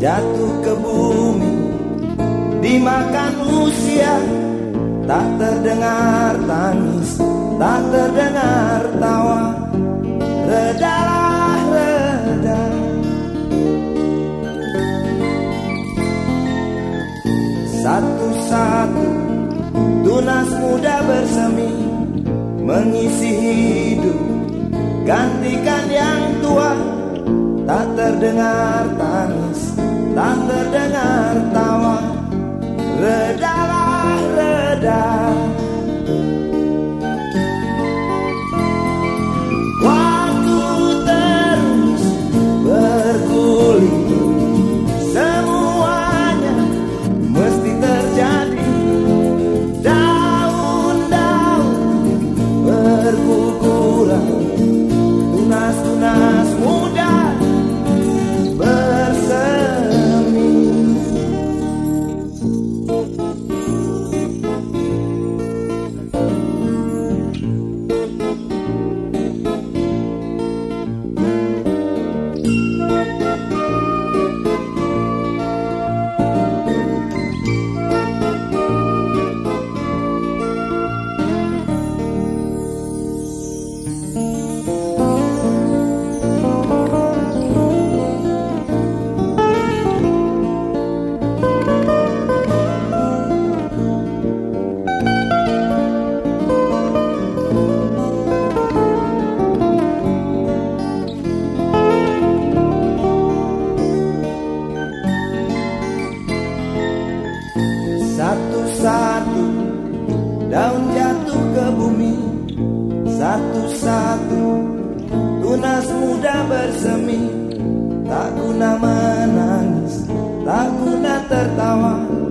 jatuh ke bumi, dimakan usia. Tak terdengar tangis, tak terdengar tawa. Redalah, reda. Satu-satu tunas muda bersemi, mengisi hidup, gantikan yang tua. Tak terdengar tangis, tak terdengar tawa. Redalah, reda. Waktu terus bergulir, semuanya mesti terjadi. Daun-daun berguguran, tunas-tunas muda bersemi. Satu-satu daun jatuh ke bumi, satu-satu tunas muda bersemi. Tak guna menangis, tak guna tertawa.